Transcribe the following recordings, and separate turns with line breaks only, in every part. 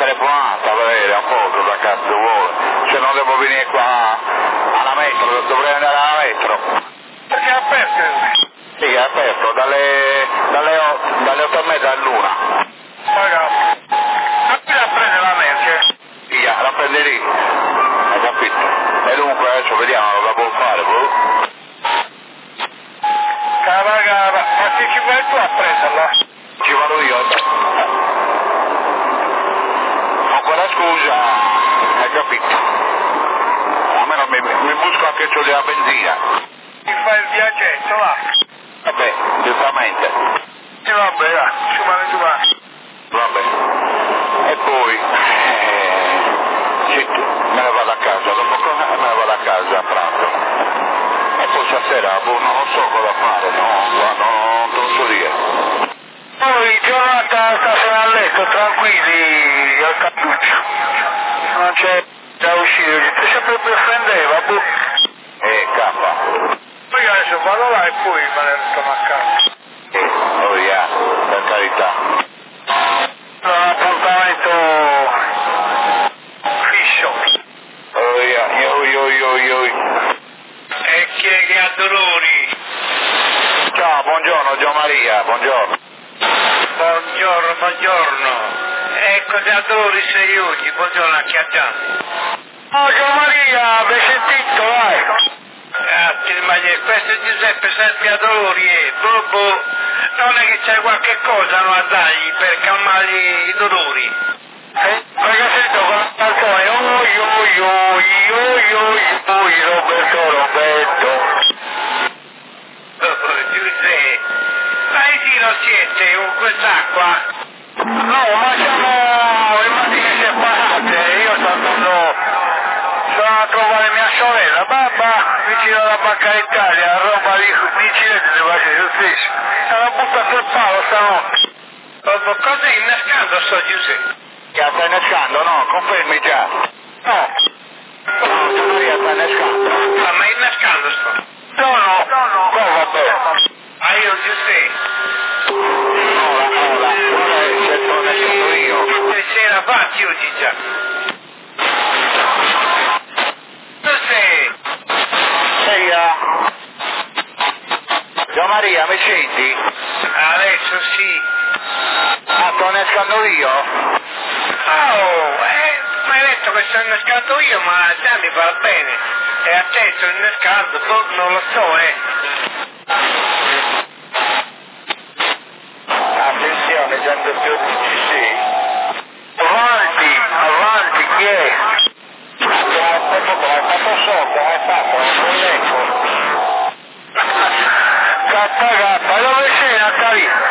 telefonata per vedere un po' da cazzo vuole. Se non devo venire qua alla metro, dovrei andare alla metro.
Perché è aperto?
Sì, è aperto, dalle 8:30 all'una.
Ragazzi, ma qui la prende la merce?
Sì, la prende lì, hai capito? E dunque adesso vediamo cosa può fare,
Cara, ma se ci vai tu a prenderla?
Ci vado io, con quella scusa, hai capito? Almeno mi busco anche su della benzina.
Ti fai il viaggetto, va?
Vabbè, giustamente.
E vabbè, va, ci va.
Vabbè. E poi, sì, me ne vado a casa, dopo cosa me ne vado a casa a pranzo. E poi stasera, non lo so cosa fare, non te lo so dire.
Poi giornata stasera a letto, tranquilli, al cappuccio. Non c'è da uscire, sempre per prendeva,
Cappa.
Poi adesso vado là e poi me ne torno a casa.
Oh yeah, per carità.
Un appuntamento fisso.
Oh yeah, yo.
E chi è che ha dolori?
Ciao, buongiorno, Gio Maria, buongiorno.
Buongiorno. Ecco, da dolori sei oggi, buongiorno a chi ha già. Oh, Gio Maria, avete sentito, vai? Grazie, ma questo è Giuseppe Serpiadolori e Bobo, non è che c'è qualche cosa no, a dargli per calmare i dolori? Perché sento con la canzone, Roberto. Giuseppe, dai sì non siete con quest'acqua? No, ma siamo le mattine separate, io sto andando a trovare mia sorella, babba, vicino alla Banca d'Italia, roba lì, vicino deve essere lo stesso. Era buttato il palo stanotte. Cosa innescando sto Giuseppe?
Che sta innescando, no? Confermi già.
No.
Maria sta innescando.
Ma innescando sto? No.
Vabbè.
Ah, io Giuseppe.
Ora, se sto innescando io.
Che sera fatti oggi già? Giuseppe.
Gio Maria, mi senti?
Adesso sì.
Sto innescando io?
Ma hai detto che sto innescato io, ma già mi va bene. E a te sto innescando, non lo so,
Attenzione, già più sì.
Avanti, chi è?
Come hai fatto? Non leggo.
Gappa, dove sei Natalì?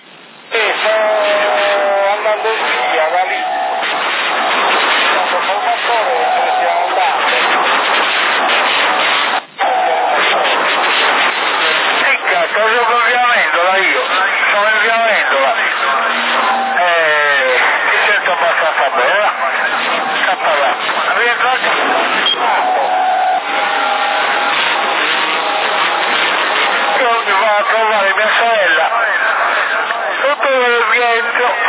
Sto andando via da lì. Sono formatore e stiamo andando.
Sto in via Vendola io. Sono in via Vendola. Mi sento abbastanza bene. Scappa là. Io mi vado a trovare mia sorella. Tutto il viento.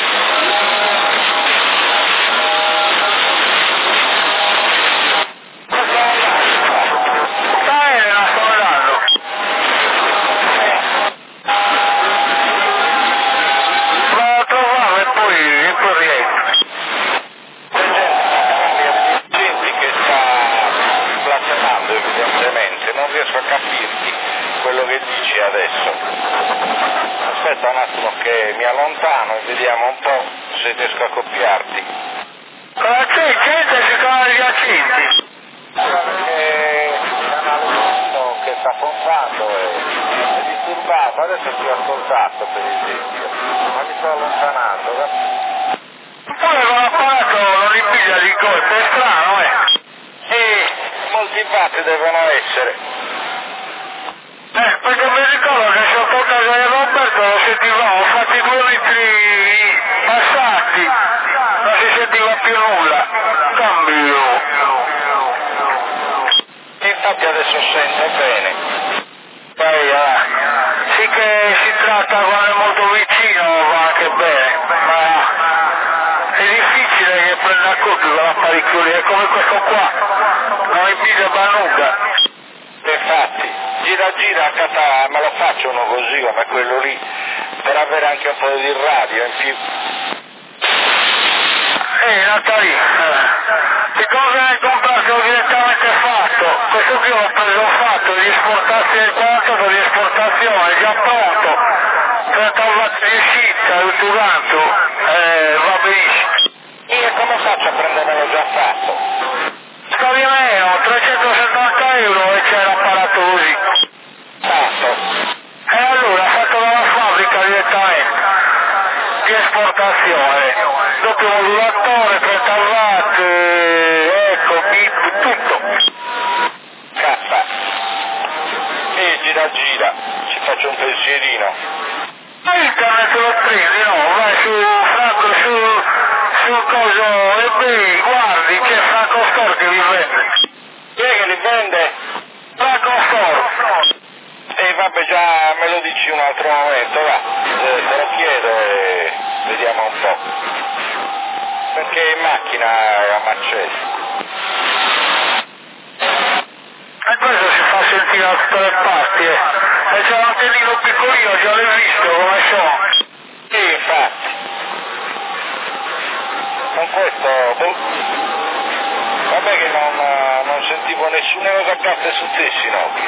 Non riesco a capirti quello che dici adesso. Aspetta un attimo che mi allontano e vediamo un po' se riesco a copiarti.
Cosa c'è? Gente si chiama gli accenti.
Che sta fontando è disturbato, adesso ti ho ascoltato per esempio, ma mi sto allontanando.
Poi con l'apparato non ripiglia di colpo, è strano,
Molti infatti devono essere.
Perché mi ricordo che sotto casa di Roberto lo sentivamo, fatti 2 litri passati, non si sentiva più nulla. Cambio.
Infatti adesso sento bene.
Sì che si tratta quando è molto vicino va anche bene, ma è difficile andare a colpi con l'apparecchio lì, è come questo qua, non impide nulla.
Infatti, gira me lo faccio uno così come quello lì, per avere anche un po' di radio in più.
Natalì, siccome hai comprato direttamente fatto, questo qui ho preso un fatto di esportazione del quanto di esportazione, già pronto, 30 watt di uscita, tutto quanto, va benissimo.
E come faccio a prendermelo già fatto?
Scavi meno, 370 euro e c'è l'apparato così.
Fatto.
E allora fatto dalla fabbrica direttamente, di esportazione, doppio modulatore, 30 watt, ecco, bip, tutto.
K. E gira, ci faccio un pensierino.
Internet lo prendi, no? Vai su Franco, su coso eBay, guardi c'è Franco Store che li vende.
Chi è che li vende?
Franco Store.
E vabbè, già me lo dici un altro momento, va. Te lo chiedo e vediamo un po'. Perché in macchina a Marcello.
E questo si fa sentire da tutte le parti, E c'è un antennino piccolino, già l'hai visto come sono.
Sì, infatti. Con questo, vabbè che non sentivo nessuna cosa parte su te, Sinopri.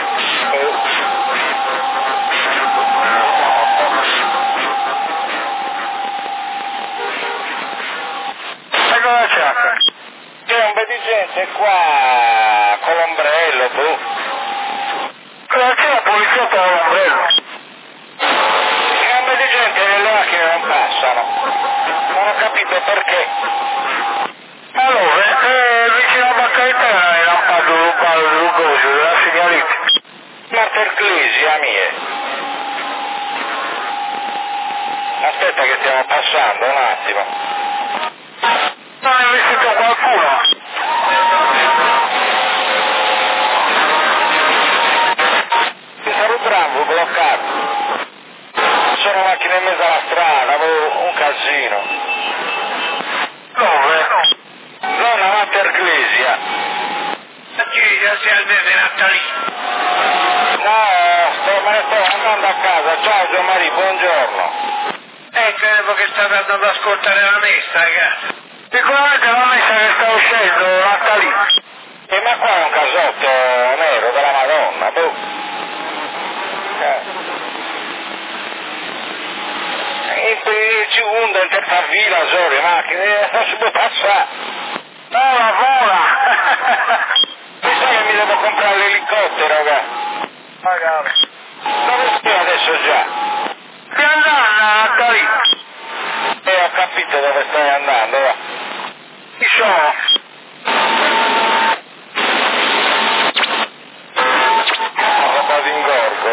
E cosa c'è?
C'è un bel di gente qua con l'ombrello,
Cosa c'è la polizia con l'ombrello?
C'è un bel di gente che le macchine non passano. Non ho capito perché.
Allora, vicino alla Banca Interna è lampato rugoso della segnalita.
Marta Ecclesia mie. Aspetta che stiamo passando un attimo.
Non hai vestito qualcuno?
Sono bravo, bloccato. Sono macchine in mezzo alla strada, avevo un casino.
Dove?
Zona Marta Ecclesia.
Già si almeno Natalì.
No, me ne sto andando a casa. Ciao Gianmaria, buongiorno.
Credevo che state andando ad ascoltare la messa, ragazzi. Sicuramente la messa che sta uscendo, Natalì.
Ma qua è un casotto nero della Madonna, Il secondo, in terza fila, sono le macchine, non si può passare.
Vola!
Mi sa che mi devo comprare l'elicottero, raga.
Magari.
Dove stai adesso già?
Stai andando, Natalì?
Ho capito dove stai andando, va.
Chi sono?
Roba di ingorgo.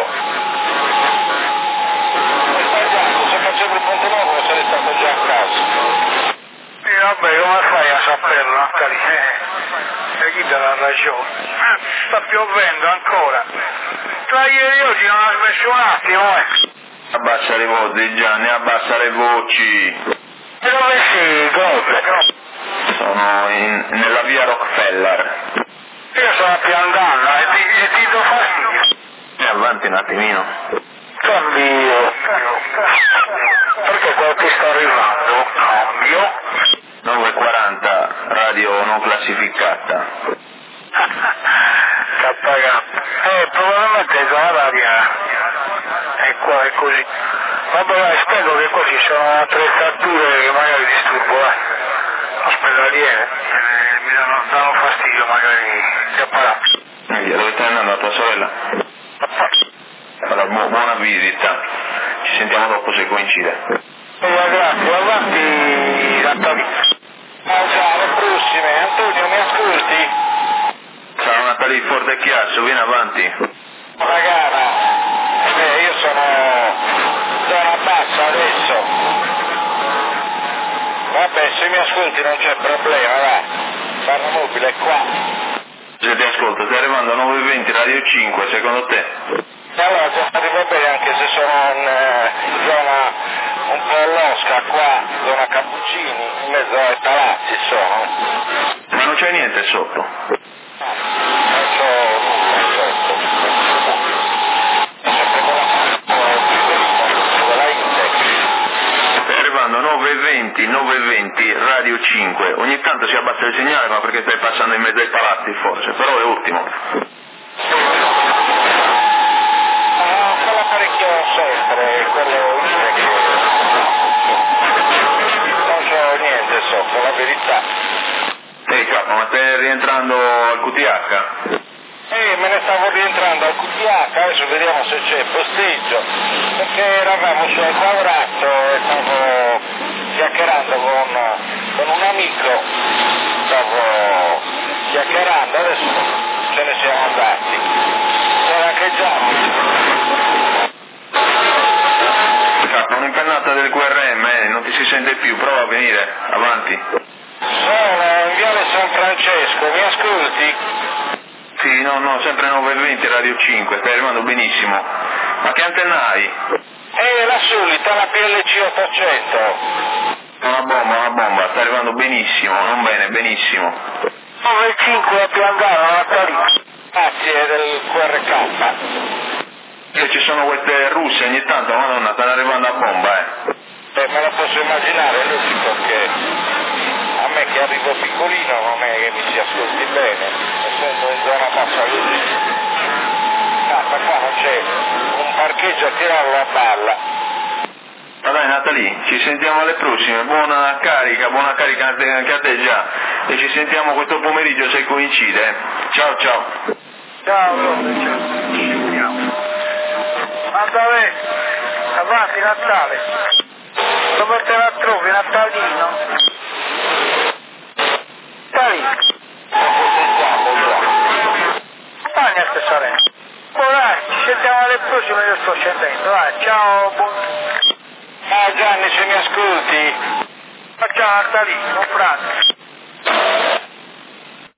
Sbagliato, se facevo il Ponte Nuovo sarei stato già a casa.
Vabbè, come fai a saperlo, Natalì? E chi te l'ha ragione? Sta piovendo ancora. Tra ieri e oggi non ha smesso un attimo,
Abbassa le voci, Gianni, abbassa le voci.
E dove sei, Gobbe?
Sono nella via Rockefeller.
Io sono a Piandanna e ti do fastidio.
E avanti un attimino.
Cambio. Perché qualche sta arrivando? Cambio.
9:40, radio non classificata.
Probabilmente è zona d'aria. E qua è così. Vabbè, dai, spero che qua ci sono attrezzature che magari disturbo, ospedaliere. Mi danno fastidio magari gli apparati.
Dove stai andando a tua sorella? Allora, buona visita. Ci sentiamo dopo se coincide.
Grazie, avanti, Natalì.
Ciao, le prossime. Antonio, mi ascolti?
Ciao Natalì, forte e chiasso, vieni avanti.
Ragazza, io sono zona bassa adesso. Vabbè, se mi ascolti non c'è problema, va. Barra mobile è qua.
Se ti ascolto, stai arrivando a 9:20, radio 5, secondo te?
E allora ti arriva bene anche se sono in zona un po' all'osca qua, zona Cappuccini, in mezzo ai palazzi sono.
Ma non c'è niente sotto?
Non c'ho nulla sotto. È sempre con la Index.
Stai arrivando 9:20, Radio 5. Ogni tanto si abbassa il segnale, ma perché stai passando in mezzo ai palazzi forse, però è ottimo.
Quell'apparecchio sempre, quello Index. Non c'ho niente sotto, la verità.
Capo, ma stai rientrando al QTH?
Me ne stavo rientrando al QTH, adesso vediamo se c'è posteggio, perché eravamo su al quadrato e stavo chiacchierando con un amico, adesso ce ne siamo andati. C'era anche Gianni.
Capo, un'impennata del QRM, non ti si sente più, prova a venire, avanti.
Sono in Viale San Francesco, mi ascolti?
Sì, no, sempre 9:20 Radio 5, stai arrivando benissimo. Ma che antenna hai?
La solita, la PLC 800.
Una bomba, stai arrivando benissimo, non bene, benissimo.
9.5 a Piangano, la Tarì. Grazie del QRK.
Che ci sono queste russe ogni tanto, madonna, stanno arrivando a bomba,
Me lo posso immaginare, è logico che a me che arrivo piccolino non è che mi si ascolti bene, essendo in zona bassa così. Qua non c'è un parcheggio a tirarlo a balla.
Ma dai Natalì, ci sentiamo alle prossime, buona carica anche a te già, e ci sentiamo questo pomeriggio se coincide. Ciao.
Ciao, Vabbè, avanti Natale, dove te la trovi, Natalino? Dai, Spagna sorella. Dai, ci sentiamo alle prossime, io sto scendendo, dai, ciao,
Gianni, se mi ascolti?
ciao Natalino, Franco.